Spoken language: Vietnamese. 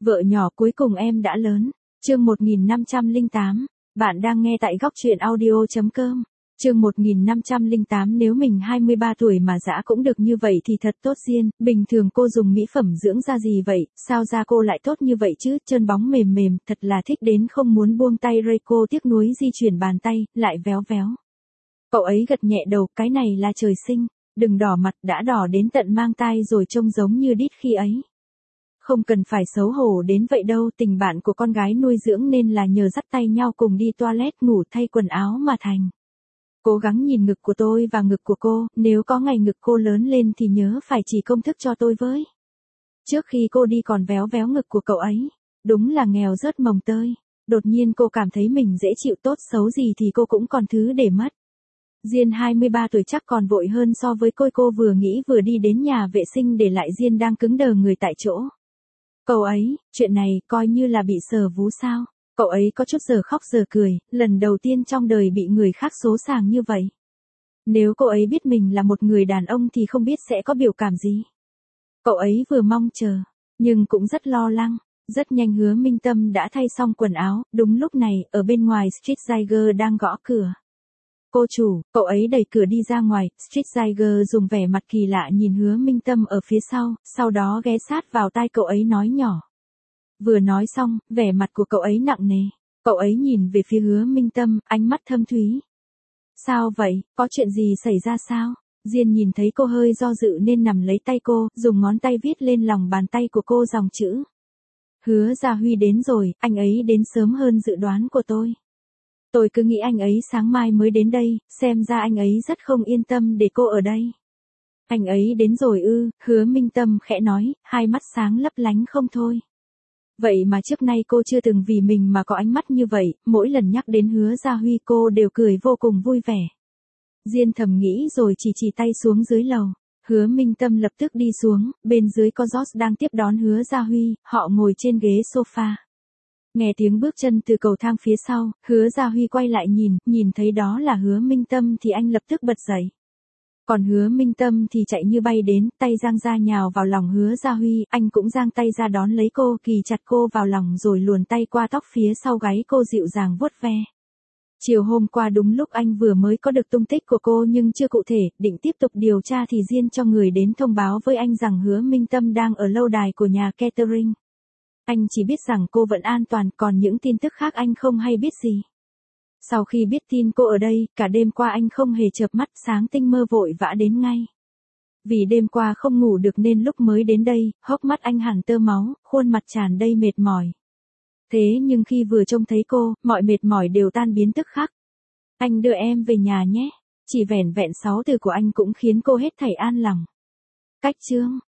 Vợ nhỏ cuối cùng em đã lớn. Chương 1508. Bạn đang nghe tại góc truyện audio.com. Chương 1508. Nếu mình 23 tuổi mà dã cũng được như vậy thì thật tốt. Diên, bình thường cô dùng mỹ phẩm dưỡng da gì vậy, sao da cô lại tốt như vậy chứ, trơn bóng mềm mềm, thật là thích đến không muốn buông tay. Reiko tiếc nuối di chuyển bàn tay, lại véo véo. Cậu ấy gật nhẹ đầu, cái này là trời sinh, đừng đỏ mặt, đã đỏ đến tận mang tai rồi, trông giống như đít khi ấy. Không cần phải xấu hổ đến vậy đâu, tình bạn của con gái nuôi dưỡng nên là nhờ dắt tay nhau cùng đi toilet, ngủ, thay quần áo mà thành. Cố gắng nhìn ngực của tôi và ngực của cô, nếu có ngày ngực cô lớn lên thì nhớ phải chỉ công thức cho tôi với. Trước khi cô đi còn véo véo ngực của cậu ấy, đúng là nghèo rớt mồng tơi. Đột nhiên cô cảm thấy mình dễ chịu, tốt xấu gì thì cô cũng còn thứ để mất. Diên 23 tuổi chắc còn vội hơn so với cô vừa nghĩ vừa đi đến nhà vệ sinh để lại Diên đang cứng đờ người tại chỗ. Cậu ấy, chuyện này coi như là bị sờ vú sao? Cậu ấy có chút giờ khóc giờ cười, lần đầu tiên trong đời bị người khác xố xàng như vậy. Nếu cô ấy biết mình là một người đàn ông thì không biết sẽ có biểu cảm gì. Cậu ấy vừa mong chờ, nhưng cũng rất lo lắng. Rất nhanh Hứa Minh Tâm đã thay xong quần áo, đúng lúc này, ở bên ngoài Street Tiger đang gõ cửa. Cô chủ, cậu ấy đẩy cửa đi ra ngoài, Street Tiger dùng vẻ mặt kỳ lạ nhìn Hứa Minh Tâm ở phía sau đó ghé sát vào tai cậu ấy nói nhỏ. Vừa nói xong, vẻ mặt của cậu ấy nặng nề. Cậu ấy nhìn về phía Hứa Minh Tâm, ánh mắt thâm thúy. Sao vậy, có chuyện gì xảy ra sao? Diên nhìn thấy cô hơi do dự nên nằm lấy tay cô, dùng ngón tay viết lên lòng bàn tay của cô dòng chữ. Hứa Gia Huy đến rồi, anh ấy đến sớm hơn dự đoán của tôi. Tôi cứ nghĩ anh ấy sáng mai mới đến đây, xem ra anh ấy rất không yên tâm để cô ở đây. Anh ấy đến rồi ư? Hứa Minh Tâm khẽ nói, hai mắt sáng lấp lánh không thôi. Vậy mà trước nay cô chưa từng vì mình mà có ánh mắt như vậy, mỗi lần nhắc đến Hứa Gia Huy cô đều cười vô cùng vui vẻ. Diên thầm nghĩ rồi chỉ tay xuống dưới lầu. Hứa Minh Tâm lập tức đi xuống, bên dưới có George đang tiếp đón Hứa Gia Huy, họ ngồi trên ghế sofa. Nghe tiếng bước chân từ cầu thang phía sau, Hứa Gia Huy quay lại nhìn thấy đó là Hứa Minh Tâm thì anh lập tức bật dậy. Còn Hứa Minh Tâm thì chạy như bay đến, tay giang ra nhào vào lòng Hứa Gia Huy, anh cũng giang tay ra đón lấy cô, kì chặt cô vào lòng rồi luồn tay qua tóc phía sau gáy cô dịu dàng vuốt ve. Chiều hôm qua đúng lúc anh vừa mới có được tung tích của cô nhưng chưa cụ thể, định tiếp tục điều tra thì Diên cho người đến thông báo với anh rằng Hứa Minh Tâm đang ở lâu đài của nhà catering. Anh chỉ biết rằng cô vẫn an toàn, còn những tin tức khác anh không hay biết gì. Sau khi biết tin cô ở đây, cả đêm qua anh không hề chợp mắt, sáng tinh mơ vội vã đến ngay. Vì đêm qua không ngủ được nên lúc mới đến đây, hốc mắt anh hẳn tơ máu, khuôn mặt tràn đầy mệt mỏi. Thế nhưng khi vừa trông thấy cô, mọi mệt mỏi đều tan biến tức khắc. Anh đưa em về nhà nhé. Chỉ vẻn vẹn 6 từ của anh cũng khiến cô hết thảy an lòng. Cách chương